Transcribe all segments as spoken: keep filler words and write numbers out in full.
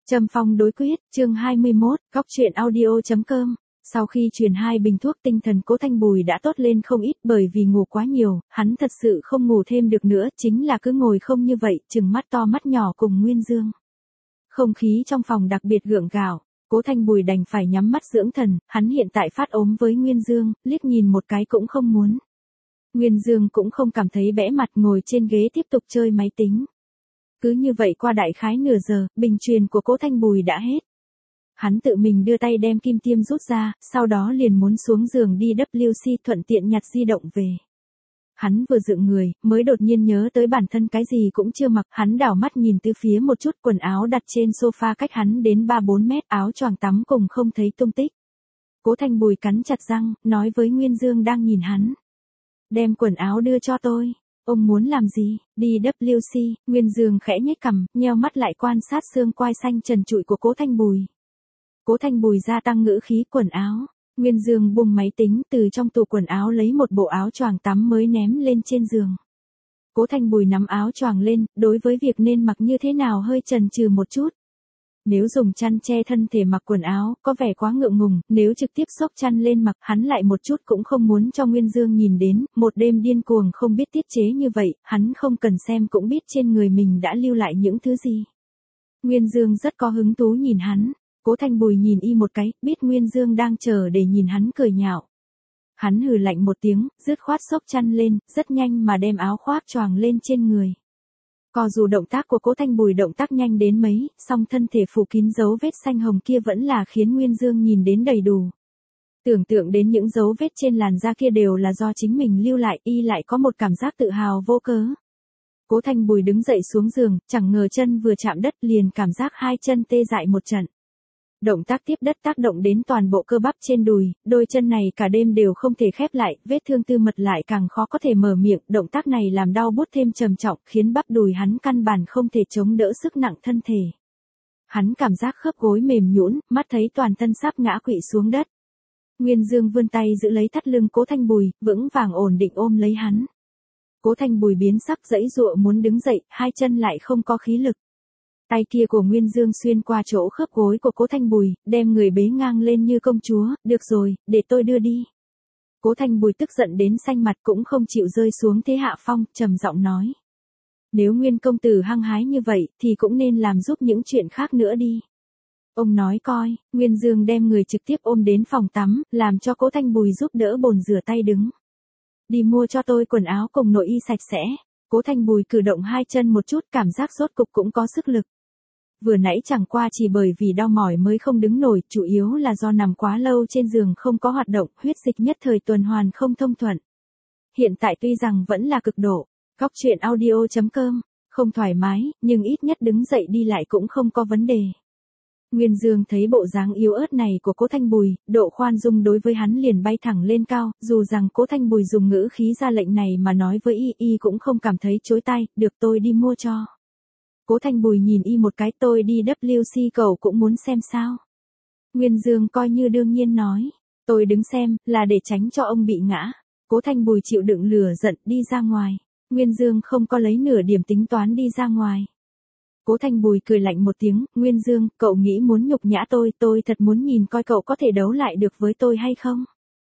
Châm phong đối quyết, chương hai mươi mốt, góc truyện audio.com. Sau khi truyền hai bình thuốc tinh thần, Cố Thanh Bùi đã tốt lên không ít, bởi vì ngủ quá nhiều, hắn thật sự không ngủ thêm được nữa, chính là cứ ngồi không như vậy, trừng mắt to mắt nhỏ cùng Nguyên Dương. Không khí trong phòng đặc biệt gượng gạo, Cố Thanh Bùi đành phải nhắm mắt dưỡng thần, hắn hiện tại phát ốm với Nguyên Dương, liếc nhìn một cái cũng không muốn. Nguyên Dương cũng không cảm thấy bẽ mặt, ngồi trên ghế tiếp tục chơi máy tính. Cứ như vậy qua đại khái nửa giờ, bình truyền của Cố Thanh Bùi đã hết. Hắn tự mình đưa tay đem kim tiêm rút ra, sau đó liền muốn xuống giường đi W C thuận tiện nhặt di động về. Hắn vừa dựng người, mới đột nhiên nhớ tới bản thân cái gì cũng chưa mặc, hắn đảo mắt nhìn từ phía một chút, quần áo đặt trên sofa cách hắn đến ba bốn mét, áo choàng tắm cùng không thấy tung tích. Cố Thanh Bùi cắn chặt răng, nói với Nguyên Dương đang nhìn hắn. Đem quần áo đưa cho tôi. Ông muốn làm gì? Đi W C, Nguyên Dương khẽ nhếch cằm, nheo mắt lại quan sát xương quai xanh trần trụi của Cố Thanh Bùi. Cố Thanh Bùi gia tăng ngữ khí, quần áo. Nguyên Dương buông máy tính, từ trong tủ quần áo lấy một bộ áo choàng tắm mới ném lên trên giường. Cố Thanh Bùi nắm áo choàng lên, đối với việc nên mặc như thế nào hơi chần chừ một chút. Nếu dùng chăn che thân thể mặc quần áo, có vẻ quá ngượng ngùng, nếu trực tiếp xốc chăn lên mặc, hắn lại một chút cũng không muốn cho Nguyên Dương nhìn đến, một đêm điên cuồng không biết tiết chế như vậy, hắn không cần xem cũng biết trên người mình đã lưu lại những thứ gì. Nguyên Dương rất có hứng thú nhìn hắn, Cố Thanh Bùi nhìn y một cái, biết Nguyên Dương đang chờ để nhìn hắn cười nhạo. Hắn hừ lạnh một tiếng, dứt khoát xốc chăn lên, rất nhanh mà đem áo khoác choàng lên trên người. Có dù động tác của Cố Thanh Bùi động tác nhanh đến mấy, song thân thể phủ kín dấu vết xanh hồng kia vẫn là khiến Nguyên Dương nhìn đến đầy đủ. Tưởng tượng đến những dấu vết trên làn da kia đều là do chính mình lưu lại, y lại có một cảm giác tự hào vô cớ. Cố Thanh Bùi đứng dậy xuống giường, chẳng ngờ chân vừa chạm đất liền cảm giác hai chân tê dại một trận. Động tác tiếp đất tác động đến toàn bộ cơ bắp trên đùi, đôi chân này cả đêm đều không thể khép lại, vết thương tư mật lại càng khó có thể mở miệng, động tác này làm đau buốt thêm trầm trọng, khiến bắp đùi hắn căn bản không thể chống đỡ sức nặng thân thể. Hắn cảm giác khớp gối mềm nhũn, mắt thấy toàn thân sắp ngã quỵ xuống đất. Nguyên Dương vươn tay giữ lấy thắt lưng Cố Thanh Bùi, vững vàng ổn định ôm lấy hắn. Cố Thanh Bùi biến sắc giãy giụa muốn đứng dậy, hai chân lại không có khí lực. Tay kia của Nguyên Dương xuyên qua chỗ khớp gối của Cố Thanh Bùi, đem người bế ngang lên như công chúa, được rồi, để tôi đưa đi. Cố Thanh Bùi tức giận đến xanh mặt cũng không chịu rơi xuống thế hạ phong, trầm giọng nói. Nếu Nguyên công tử hăng hái như vậy, thì cũng nên làm giúp những chuyện khác nữa đi. Ông nói coi, Nguyên Dương đem người trực tiếp ôm đến phòng tắm, làm cho Cố Thanh Bùi giúp đỡ bồn rửa tay đứng. Đi mua cho tôi quần áo cùng nội y sạch sẽ. Cố Thanh Bùi cử động hai chân một chút, cảm giác rốt cục cũng có sức lực. Vừa nãy chẳng qua chỉ bởi vì đau mỏi mới không đứng nổi, chủ yếu là do nằm quá lâu trên giường không có hoạt động, huyết dịch nhất thời tuần hoàn không thông thuận. Hiện tại tuy rằng vẫn là cực độ, góc truyện audio.com, không thoải mái, nhưng ít nhất đứng dậy đi lại cũng không có vấn đề. Nguyên Dương thấy bộ dáng yếu ớt này của Cố Thanh Bùi, độ khoan dung đối với hắn liền bay thẳng lên cao, dù rằng Cố Thanh Bùi dùng ngữ khí ra lệnh này mà nói với y, y cũng không cảm thấy chối tai, được tôi đi mua cho. Cố Thanh Bùi nhìn y một cái, tôi đi W C cậu cũng muốn xem sao. Nguyên Dương coi như đương nhiên nói, tôi đứng xem, là để tránh cho ông bị ngã. Cố Thanh Bùi chịu đựng lửa giận đi ra ngoài, Nguyên Dương không có lấy nửa điểm tính toán đi ra ngoài. Cố Thanh Bùi cười lạnh một tiếng, Nguyên Dương, cậu nghĩ muốn nhục nhã tôi, tôi thật muốn nhìn coi cậu có thể đấu lại được với tôi hay không.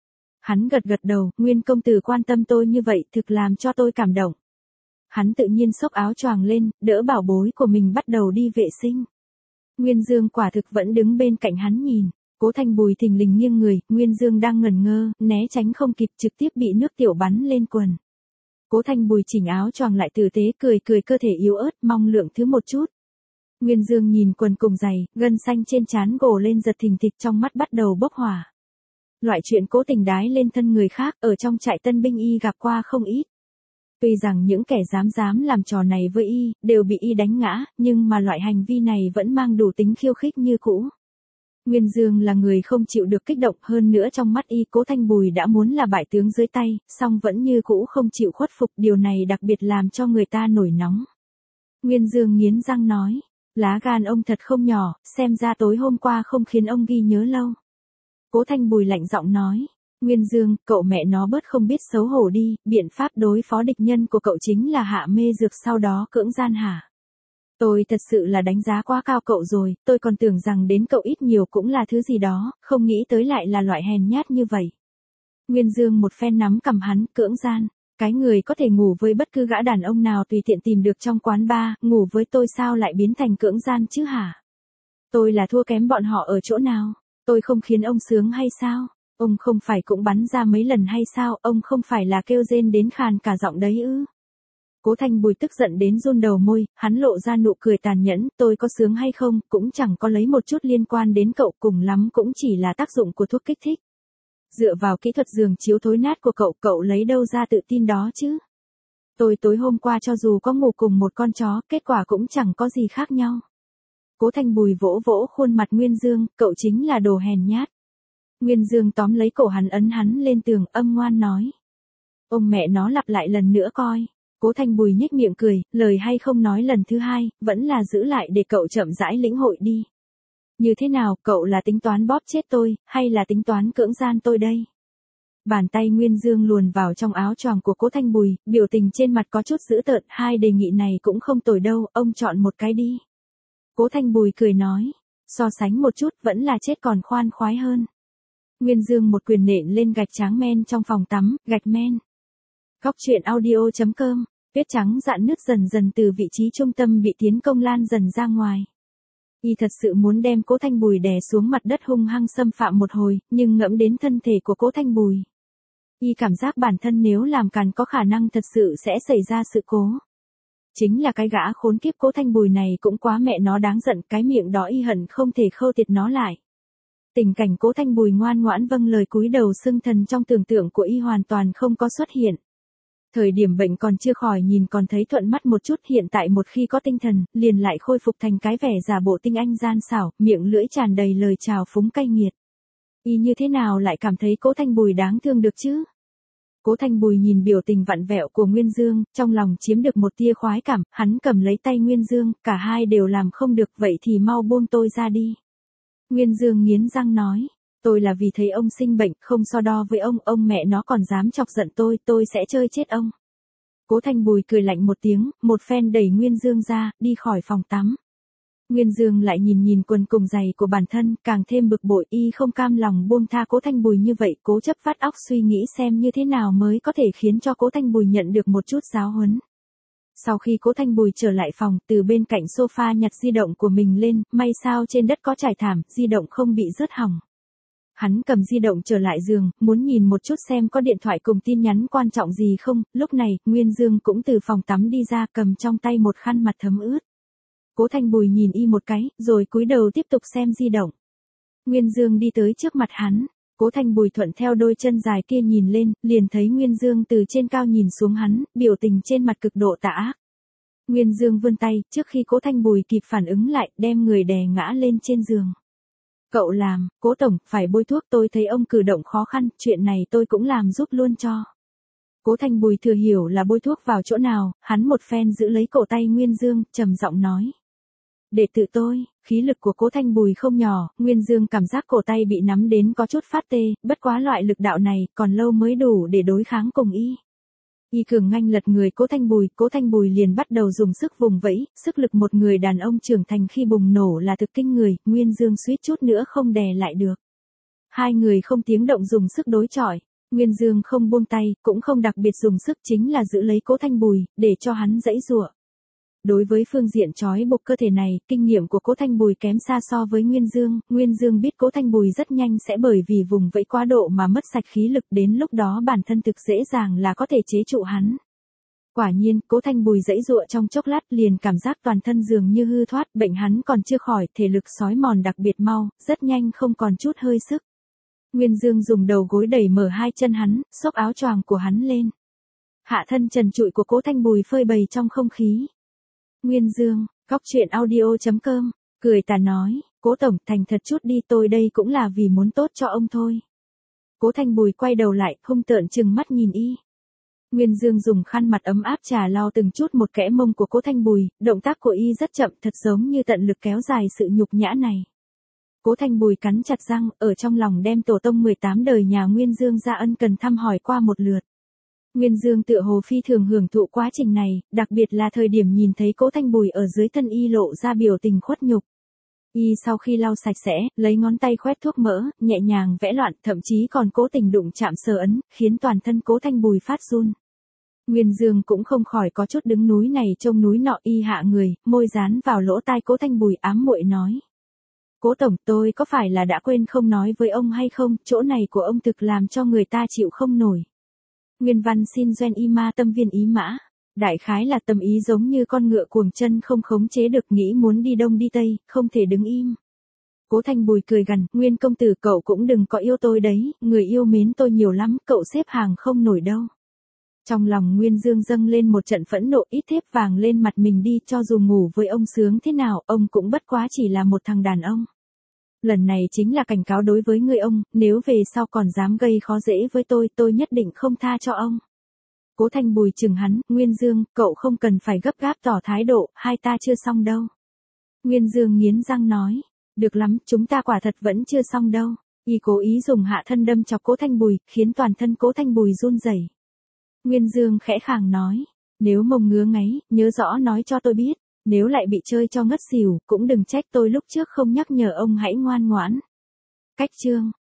Hắn gật gật đầu, Nguyên công tử quan tâm tôi như vậy thực làm cho tôi cảm động. Hắn tự nhiên xốc áo choàng lên, đỡ bảo bối của mình bắt đầu đi vệ sinh. Nguyên Dương quả thực vẫn đứng bên cạnh hắn nhìn. Cố Thanh Bùi thình lình nghiêng người, Nguyên Dương đang ngẩn ngơ, né tránh không kịp, trực tiếp bị nước tiểu bắn lên quần. Cố Thanh Bùi chỉnh áo choàng lại tử tế, cười cười cơ thể yếu ớt, mong lượng thứ một chút. Nguyên Dương nhìn quần cùng giày, gân xanh trên trán gồ lên giật thình thịch, trong mắt bắt đầu bốc hỏa. Loại chuyện cố tình đái lên thân người khác, ở trong trại tân binh y gặp qua không ít. Tuy rằng những kẻ dám dám làm trò này với y, đều bị y đánh ngã, nhưng mà loại hành vi này vẫn mang đủ tính khiêu khích như cũ. Nguyên Dương là người không chịu được kích động, hơn nữa trong mắt y Cố Thanh Bùi đã muốn là bại tướng dưới tay, song vẫn như cũ không chịu khuất phục, điều này đặc biệt làm cho người ta nổi nóng. Nguyên Dương nghiến răng nói, lá gan ông thật không nhỏ, xem ra tối hôm qua không khiến ông ghi nhớ lâu. Cố Thanh Bùi lạnh giọng nói. Nguyên Dương, cậu mẹ nó bớt không biết xấu hổ đi, biện pháp đối phó địch nhân của cậu chính là hạ mê dược sau đó cưỡng gian hả? Tôi thật sự là đánh giá quá cao cậu rồi, tôi còn tưởng rằng đến cậu ít nhiều cũng là thứ gì đó, không nghĩ tới lại là loại hèn nhát như vậy. Nguyên Dương một phen nắm cầm hắn, cưỡng gian. Cái người có thể ngủ với bất cứ gã đàn ông nào tùy tiện tìm được trong quán bar, ngủ với tôi sao lại biến thành cưỡng gian chứ hả? Tôi là thua kém bọn họ ở chỗ nào? Tôi không khiến ông sướng hay sao? Ông không phải cũng bắn ra mấy lần hay sao? Ông không phải là kêu rên đến khàn cả giọng đấy ư? Cố Thanh Bùi tức giận đến run đầu môi, hắn lộ ra nụ cười tàn nhẫn, tôi có sướng hay không, cũng chẳng có lấy một chút liên quan đến cậu, cùng lắm cũng chỉ là tác dụng của thuốc kích thích. Dựa vào kỹ thuật giường chiếu thối nát của cậu, cậu lấy đâu ra tự tin đó chứ? Tôi tối hôm qua cho dù có ngủ cùng một con chó, kết quả cũng chẳng có gì khác nhau. Cố Thanh Bùi vỗ vỗ khuôn mặt Nguyên Dương, cậu chính là đồ hèn nhát. Nguyên Dương tóm lấy cổ hắn ấn hắn lên tường, âm ngoan nói. Ông mẹ nó lặp lại lần nữa coi. Cố Thanh Bùi nhếch miệng cười, lời hay không nói lần thứ hai, vẫn là giữ lại để cậu chậm rãi lĩnh hội đi. Như thế nào, cậu là tính toán bóp chết tôi, hay là tính toán cưỡng gian tôi đây? Bàn tay Nguyên Dương luồn vào trong áo choàng của Cố Thanh Bùi, biểu tình trên mặt có chút dữ tợn, hai đề nghị này cũng không tồi đâu, ông chọn một cái đi. Cố Thanh Bùi cười nói, so sánh một chút vẫn là chết còn khoan khoái hơn. Nguyên Dương một quyền nện lên gạch trắng men trong phòng tắm, gạch men. Góc truyện audio chấm com, vết trắng rạn nứt dần dần từ vị trí trung tâm bị tiến công lan dần ra ngoài. Y thật sự muốn đem Cố Thanh Bùi đè xuống mặt đất hung hăng xâm phạm một hồi, nhưng ngẫm đến thân thể của Cố Thanh Bùi. Y cảm giác bản thân nếu làm càn có khả năng thật sự sẽ xảy ra sự cố. Chính là cái gã khốn kiếp Cố Thanh Bùi này cũng quá mẹ nó đáng giận, cái miệng đó y hận không thể khâu tiệt nó lại. Tình cảnh Cố Thanh Bùi ngoan ngoãn vâng lời cúi đầu xưng thần trong tưởng tượng của y hoàn toàn không có xuất hiện. Thời điểm bệnh còn chưa khỏi nhìn còn thấy thuận mắt một chút, hiện tại một khi có tinh thần, liền lại khôi phục thành cái vẻ giả bộ tinh anh gian xảo, miệng lưỡi tràn đầy lời chào phúng cay nghiệt. Y như thế nào lại cảm thấy Cố Thanh Bùi đáng thương được chứ? Cố Thanh Bùi nhìn biểu tình vặn vẹo của Nguyên Dương, trong lòng chiếm được một tia khoái cảm, hắn cầm lấy tay Nguyên Dương, cả hai đều làm không được, vậy thì mau buông tôi ra đi. Nguyên Dương nghiến răng nói, tôi là vì thấy ông sinh bệnh, không so đo với ông, ông mẹ nó còn dám chọc giận tôi, tôi sẽ chơi chết ông. Cố Thanh Bùi cười lạnh một tiếng, một phen đẩy Nguyên Dương ra, đi khỏi phòng tắm. Nguyên Dương lại nhìn nhìn quần cùng giày của bản thân, càng thêm bực bội, y không cam lòng buông tha Cố Thanh Bùi như vậy, cố chấp vắt óc suy nghĩ xem như thế nào mới có thể khiến cho Cố Thanh Bùi nhận được một chút giáo huấn. Sau khi Cố Thanh Bùi trở lại phòng, từ bên cạnh sofa nhặt di động của mình lên, may sao trên đất có trải thảm, di động không bị rớt hỏng. Hắn cầm di động trở lại giường, muốn nhìn một chút xem có điện thoại cùng tin nhắn quan trọng gì không, lúc này, Nguyên Dương cũng từ phòng tắm đi ra cầm trong tay một khăn mặt thấm ướt. Cố Thanh Bùi nhìn y một cái, rồi cúi đầu tiếp tục xem di động. Nguyên Dương đi tới trước mặt hắn, Cố Thanh Bùi thuận theo đôi chân dài kia nhìn lên, liền thấy Nguyên Dương từ trên cao nhìn xuống hắn, biểu tình trên mặt cực độ tà ác. Nguyên Dương vươn tay, trước khi Cố Thanh Bùi kịp phản ứng lại, đem người đè ngã lên trên giường. Cậu làm, Cố tổng, phải bôi thuốc, tôi thấy ông cử động khó khăn, chuyện này tôi cũng làm giúp luôn cho. Cố Thanh Bùi thừa hiểu là bôi thuốc vào chỗ nào, hắn một phen giữ lấy cổ tay Nguyên Dương, trầm giọng nói. Để tự tôi, khí lực của Cố Thanh Bùi không nhỏ, Nguyên Dương cảm giác cổ tay bị nắm đến có chút phát tê, bất quá loại lực đạo này, còn lâu mới đủ để đối kháng cùng y. Y cường nganh lật người Cố Thanh Bùi, Cố Thanh Bùi liền bắt đầu dùng sức vùng vẫy, sức lực một người đàn ông trưởng thành khi bùng nổ là thực kinh người, Nguyên Dương suýt chút nữa không đè lại được. Hai người không tiếng động dùng sức đối chọi, Nguyên Dương không buông tay, cũng không đặc biệt dùng sức, chính là giữ lấy Cố Thanh Bùi, để cho hắn giãy giụa. Đối với phương diện trói buộc cơ thể này, kinh nghiệm của Cố Thanh Bùi kém xa so với Nguyên Dương, Nguyên Dương biết Cố Thanh Bùi rất nhanh sẽ bởi vì vùng vẫy quá độ mà mất sạch khí lực, đến lúc đó bản thân thực dễ dàng là có thể chế trụ hắn. Quả nhiên, Cố Thanh Bùi giãy giụa trong chốc lát liền cảm giác toàn thân dường như hư thoát, bệnh hắn còn chưa khỏi, thể lực sói mòn đặc biệt mau, rất nhanh không còn chút hơi sức. Nguyên Dương dùng đầu gối đẩy mở hai chân hắn, xốc áo choàng của hắn lên. Hạ thân trần trụi của Cố Thanh Bùi phơi bày trong không khí. Nguyên Dương, góc truyện audio chấm com, cười tà nói, Cố tổng, thành thật chút đi, tôi đây cũng là vì muốn tốt cho ông thôi. Cố Thanh Bùi quay đầu lại, hung tợn trừng mắt nhìn y. Nguyên Dương dùng khăn mặt ấm áp trà lau từng chút một kẽ mông của Cố Thanh Bùi, động tác của y rất chậm, thật giống như tận lực kéo dài sự nhục nhã này. Cố Thanh Bùi cắn chặt răng, ở trong lòng đem tổ tông mười tám đời nhà Nguyên Dương ra ân cần thăm hỏi qua một lượt. Nguyên Dương tựa hồ phi thường hưởng thụ quá trình này, đặc biệt là thời điểm nhìn thấy Cố Thanh Bùi ở dưới thân y lộ ra biểu tình khuất nhục. Y sau khi lau sạch sẽ, lấy ngón tay khoét thuốc mỡ, nhẹ nhàng vẽ loạn, thậm chí còn cố tình đụng chạm sờ ấn, khiến toàn thân Cố Thanh Bùi phát run. Nguyên Dương cũng không khỏi có chút đứng núi này trông núi nọ, y hạ người, môi dán vào lỗ tai Cố Thanh Bùi ám muội nói. Cố tổng, tôi có phải là đã quên không nói với ông hay không, chỗ này của ông thực làm cho người ta chịu không nổi. Nguyên văn xin doen y ma tâm viên ý mã. Đại khái là tâm ý giống như con ngựa cuồng chân không khống chế được, nghĩ muốn đi đông đi tây, không thể đứng im. Cố Thanh Bùi cười gằn, Nguyên công tử cậu cũng đừng có yêu tôi đấy, người yêu mến tôi nhiều lắm, cậu xếp hàng không nổi đâu. Trong lòng Nguyên Dương dâng lên một trận phẫn nộ, ít thép vàng lên mặt mình đi, cho dù ngủ với ông sướng thế nào, ông cũng bất quá chỉ là một thằng đàn ông. Lần này chính là cảnh cáo đối với người ông, nếu về sau còn dám gây khó dễ với tôi, tôi nhất định không tha cho ông. Cố Thanh Bùi chừng hắn, Nguyên Dương, cậu không cần phải gấp gáp tỏ thái độ, hai ta chưa xong đâu. Nguyên Dương nghiến răng nói, được lắm, chúng ta quả thật vẫn chưa xong đâu. Y cố ý dùng hạ thân đâm chọc Cố Thanh Bùi, khiến toàn thân Cố Thanh Bùi run rẩy. Nguyên Dương khẽ khàng nói, nếu mông ngứa ngáy, nhớ rõ nói cho tôi biết, nếu lại bị chơi cho ngất xỉu, cũng đừng trách tôi lúc trước không nhắc nhở ông hãy ngoan ngoãn. Cách chương